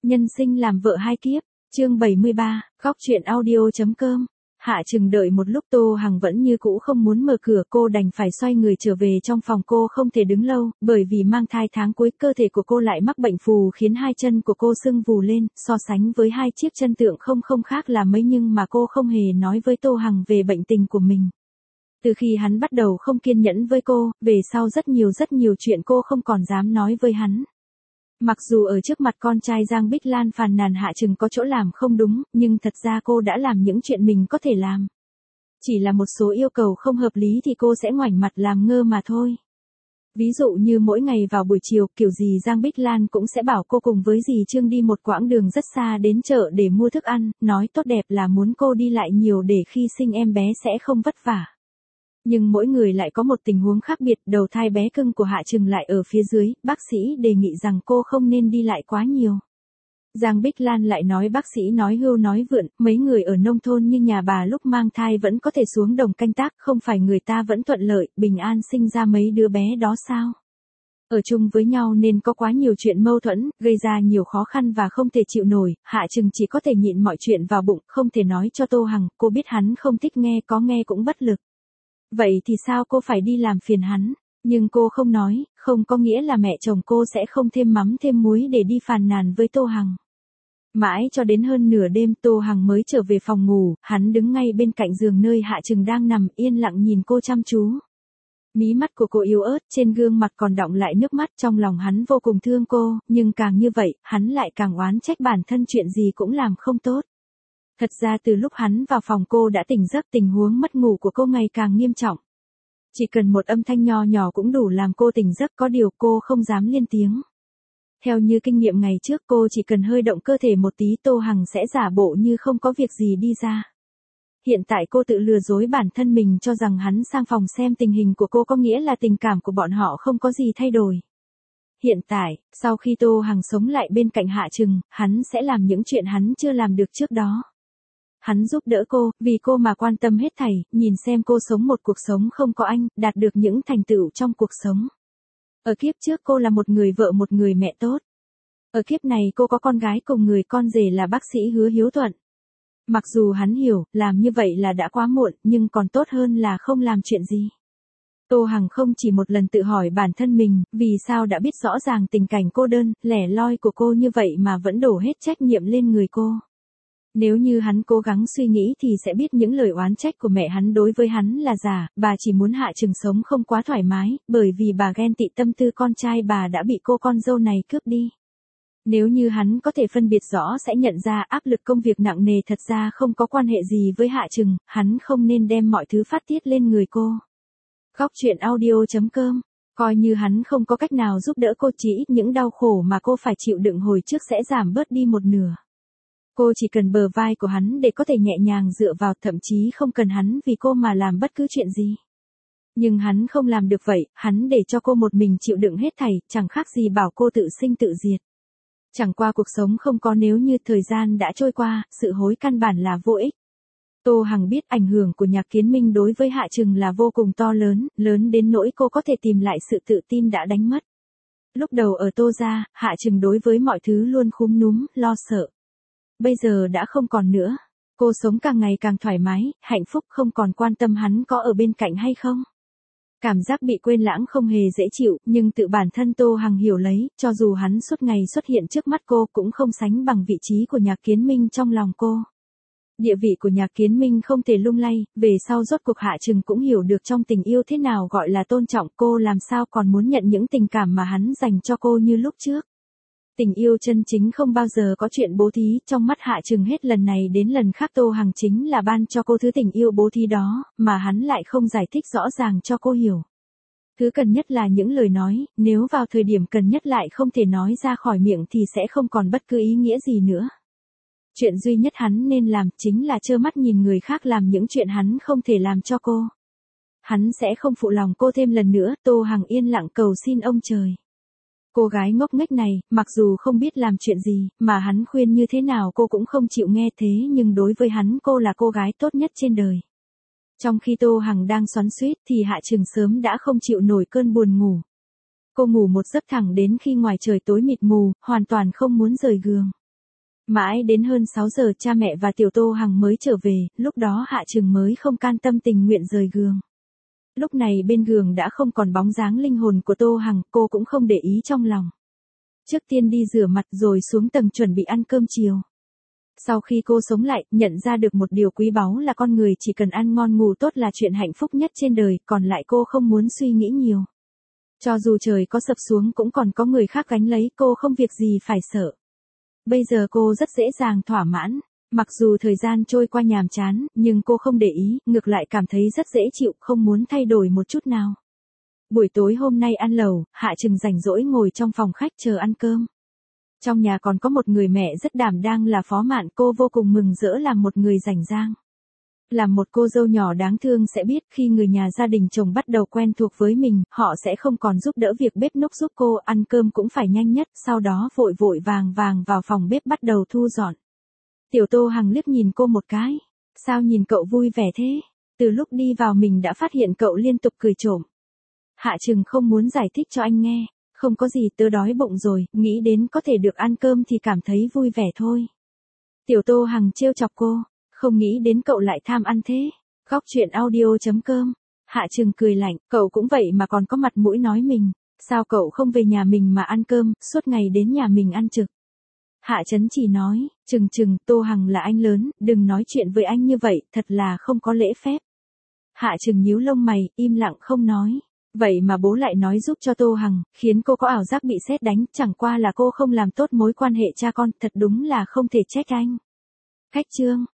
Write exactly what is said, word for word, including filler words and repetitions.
Nhân sinh làm vợ hai kiếp, chương bảy mươi ba, góc truyện audio.com. Hạ Trừng đợi một lúc Tô Hằng vẫn như cũ không muốn mở cửa, cô đành phải xoay người trở về trong phòng. Cô không thể đứng lâu, bởi vì mang thai tháng cuối cơ thể của cô lại mắc bệnh phù khiến hai chân của cô sưng vù lên, so sánh với hai chiếc chân tượng không không khác là mấy, nhưng mà cô không hề nói với Tô Hằng về bệnh tình của mình. Từ khi hắn bắt đầu không kiên nhẫn với cô, về sau rất nhiều rất nhiều chuyện cô không còn dám nói với hắn. Mặc dù ở trước mặt con trai Giang Bích Lan phàn nàn Hạ Trừng có chỗ làm không đúng, nhưng thật ra cô đã làm những chuyện mình có thể làm. Chỉ là một số yêu cầu không hợp lý thì cô sẽ ngoảnh mặt làm ngơ mà thôi. Ví dụ như mỗi ngày vào buổi chiều, kiểu gì Giang Bích Lan cũng sẽ bảo cô cùng với dì Trương đi một quãng đường rất xa đến chợ để mua thức ăn, nói tốt đẹp là muốn cô đi lại nhiều để khi sinh em bé sẽ không vất vả. Nhưng mỗi người lại có một tình huống khác biệt, đầu thai bé cưng của Hạ Trừng lại ở phía dưới, bác sĩ đề nghị rằng cô không nên đi lại quá nhiều. Giang Bích Lan lại nói bác sĩ nói hưu nói vượn, mấy người ở nông thôn như nhà bà lúc mang thai vẫn có thể xuống đồng canh tác, không phải người ta vẫn thuận lợi, bình an sinh ra mấy đứa bé đó sao? Ở chung với nhau nên có quá nhiều chuyện mâu thuẫn, gây ra nhiều khó khăn và không thể chịu nổi, Hạ Trừng chỉ có thể nhịn mọi chuyện vào bụng, không thể nói cho Tô Hằng, cô biết hắn không thích nghe, có nghe cũng bất lực. Vậy thì sao cô phải đi làm phiền hắn, nhưng cô không nói, không có nghĩa là mẹ chồng cô sẽ không thêm mắm thêm muối để đi phàn nàn với Tô Hằng. Mãi cho đến hơn nửa đêm Tô Hằng mới trở về phòng ngủ, hắn đứng ngay bên cạnh giường nơi Hạ Trừng đang nằm, yên lặng nhìn cô chăm chú. Mí mắt của cô yếu ớt, trên gương mặt còn đọng lại nước mắt, trong lòng hắn vô cùng thương cô, nhưng càng như vậy, hắn lại càng oán trách bản thân chuyện gì cũng làm không tốt. Thật ra từ lúc hắn vào phòng cô đã tỉnh giấc, tình huống mất ngủ của cô ngày càng nghiêm trọng. Chỉ cần một âm thanh nho nhỏ cũng đủ làm cô tỉnh giấc, có điều cô không dám lên tiếng. Theo như kinh nghiệm ngày trước, cô chỉ cần hơi động cơ thể một tí Tô Hằng sẽ giả bộ như không có việc gì đi ra. Hiện tại cô tự lừa dối bản thân mình cho rằng hắn sang phòng xem tình hình của cô có nghĩa là tình cảm của bọn họ không có gì thay đổi. Hiện tại, sau khi Tô Hằng sống lại bên cạnh Hạ Trừng, hắn sẽ làm những chuyện hắn chưa làm được trước đó. Hắn giúp đỡ cô, vì cô mà quan tâm hết thảy, nhìn xem cô sống một cuộc sống không có anh, đạt được những thành tựu trong cuộc sống. Ở kiếp trước cô là một người vợ một người mẹ tốt. Ở kiếp này cô có con gái cùng người con rể là bác sĩ Hứa Hiếu Thuận. Mặc dù hắn hiểu, làm như vậy là đã quá muộn, nhưng còn tốt hơn là không làm chuyện gì. Tô Hằng không chỉ một lần tự hỏi bản thân mình, vì sao đã biết rõ ràng tình cảnh cô đơn, lẻ loi của cô như vậy mà vẫn đổ hết trách nhiệm lên người cô. Nếu như hắn cố gắng suy nghĩ thì sẽ biết những lời oán trách của mẹ hắn đối với hắn là giả, bà chỉ muốn Hạ Trừng sống không quá thoải mái, bởi vì bà ghen tị tâm tư con trai bà đã bị cô con dâu này cướp đi. Nếu như hắn có thể phân biệt rõ sẽ nhận ra áp lực công việc nặng nề thật ra không có quan hệ gì với Hạ Trừng, hắn không nên đem mọi thứ phát tiết lên người cô. Góc truyện audio.com, coi như hắn không có cách nào giúp đỡ cô, chỉ ít những đau khổ mà cô phải chịu đựng hồi trước sẽ giảm bớt đi một nửa. Cô chỉ cần bờ vai của hắn để có thể nhẹ nhàng dựa vào, thậm chí không cần hắn vì cô mà làm bất cứ chuyện gì. Nhưng hắn không làm được vậy, hắn để cho cô một mình chịu đựng hết thảy, chẳng khác gì bảo cô tự sinh tự diệt. Chẳng qua cuộc sống không có nếu như, thời gian đã trôi qua, sự hối căn bản là vô ích. Tô Hằng biết ảnh hưởng của Nhạc Kiến Minh đối với Hạ Trừng là vô cùng to lớn, lớn đến nỗi cô có thể tìm lại sự tự tin đã đánh mất. Lúc đầu ở Tô gia, Hạ Trừng đối với mọi thứ luôn khúm núm, lo sợ. Bây giờ đã không còn nữa. Cô sống càng ngày càng thoải mái, hạnh phúc, không còn quan tâm hắn có ở bên cạnh hay không. Cảm giác bị quên lãng không hề dễ chịu, nhưng tự bản thân Tô Hằng hiểu lấy, cho dù hắn suốt ngày xuất hiện trước mắt cô cũng không sánh bằng vị trí của Nhạc Kiến Minh trong lòng cô. Địa vị của Nhạc Kiến Minh không thể lung lay, về sau rốt cuộc Hạ Trừng cũng hiểu được trong tình yêu thế nào gọi là tôn trọng, cô làm sao còn muốn nhận những tình cảm mà hắn dành cho cô như lúc trước. Tình yêu chân chính không bao giờ có chuyện bố thí, trong mắt Hạ Trừng hết lần này đến lần khác Tô Hằng chính là ban cho cô thứ tình yêu bố thí đó, mà hắn lại không giải thích rõ ràng cho cô hiểu. Thứ cần nhất là những lời nói, nếu vào thời điểm cần nhất lại không thể nói ra khỏi miệng thì sẽ không còn bất cứ ý nghĩa gì nữa. Chuyện duy nhất hắn nên làm chính là trơ mắt nhìn người khác làm những chuyện hắn không thể làm cho cô. Hắn sẽ không phụ lòng cô thêm lần nữa, Tô Hằng yên lặng cầu xin ông trời. Cô gái ngốc nghếch này, mặc dù không biết làm chuyện gì, mà hắn khuyên như thế nào cô cũng không chịu nghe, thế nhưng đối với hắn cô là cô gái tốt nhất trên đời. Trong khi Tô Hằng đang xoắn xuýt thì Hạ Trừng sớm đã không chịu nổi cơn buồn ngủ. Cô ngủ một giấc thẳng đến khi ngoài trời tối mịt mù, hoàn toàn không muốn rời giường. Mãi đến hơn sáu giờ cha mẹ và Tiểu Tô Hằng mới trở về, lúc đó Hạ Trừng mới không can tâm tình nguyện rời giường. Lúc này bên giường đã không còn bóng dáng linh hồn của Tô Hằng, cô cũng không để ý trong lòng. Trước tiên đi rửa mặt rồi xuống tầng chuẩn bị ăn cơm chiều. Sau khi cô sống lại, nhận ra được một điều quý báu là con người chỉ cần ăn ngon ngủ tốt là chuyện hạnh phúc nhất trên đời, còn lại cô không muốn suy nghĩ nhiều. Cho dù trời có sập xuống cũng còn có người khác gánh lấy, cô không việc gì phải sợ. Bây giờ cô rất dễ dàng thỏa mãn. Mặc dù thời gian trôi qua nhàm chán, nhưng cô không để ý, ngược lại cảm thấy rất dễ chịu, không muốn thay đổi một chút nào. Buổi tối hôm nay ăn lẩu, Hạ Trừng rảnh rỗi ngồi trong phòng khách chờ ăn cơm. Trong nhà còn có một người mẹ rất đảm đang là Phó Mạn, cô vô cùng mừng rỡ làm một người rảnh rang. Làm một cô dâu nhỏ đáng thương sẽ biết khi người nhà gia đình chồng bắt đầu quen thuộc với mình, họ sẽ không còn giúp đỡ việc bếp núc giúp cô, ăn cơm cũng phải nhanh nhất, sau đó vội vội vàng vàng vào phòng bếp bắt đầu thu dọn. Tiểu Tô Hằng liếc nhìn cô một cái. Sao nhìn cậu vui vẻ thế? Từ lúc đi vào mình đã phát hiện cậu liên tục cười trộm. Hạ Trừng không muốn giải thích cho anh nghe. Không có gì, tớ đói bụng rồi, nghĩ đến có thể được ăn cơm thì cảm thấy vui vẻ thôi. Tiểu Tô Hằng trêu chọc cô. Không nghĩ đến cậu lại tham ăn thế. Góc chuyện audio chấm com. Hạ Trừng cười lạnh, cậu cũng vậy mà còn có mặt mũi nói mình. Sao cậu không về nhà mình mà ăn cơm, suốt ngày đến nhà mình ăn trực. Hạ Chấn chỉ nói, Trừng Trừng, Tô Hằng là anh lớn, đừng nói chuyện với anh như vậy, thật là không có lễ phép. Hạ Trừng nhíu lông mày, im lặng không nói. Vậy mà bố lại nói giúp cho Tô Hằng, khiến cô có ảo giác bị sét đánh, chẳng qua là cô không làm tốt mối quan hệ cha con, thật đúng là không thể trách anh. Cách chương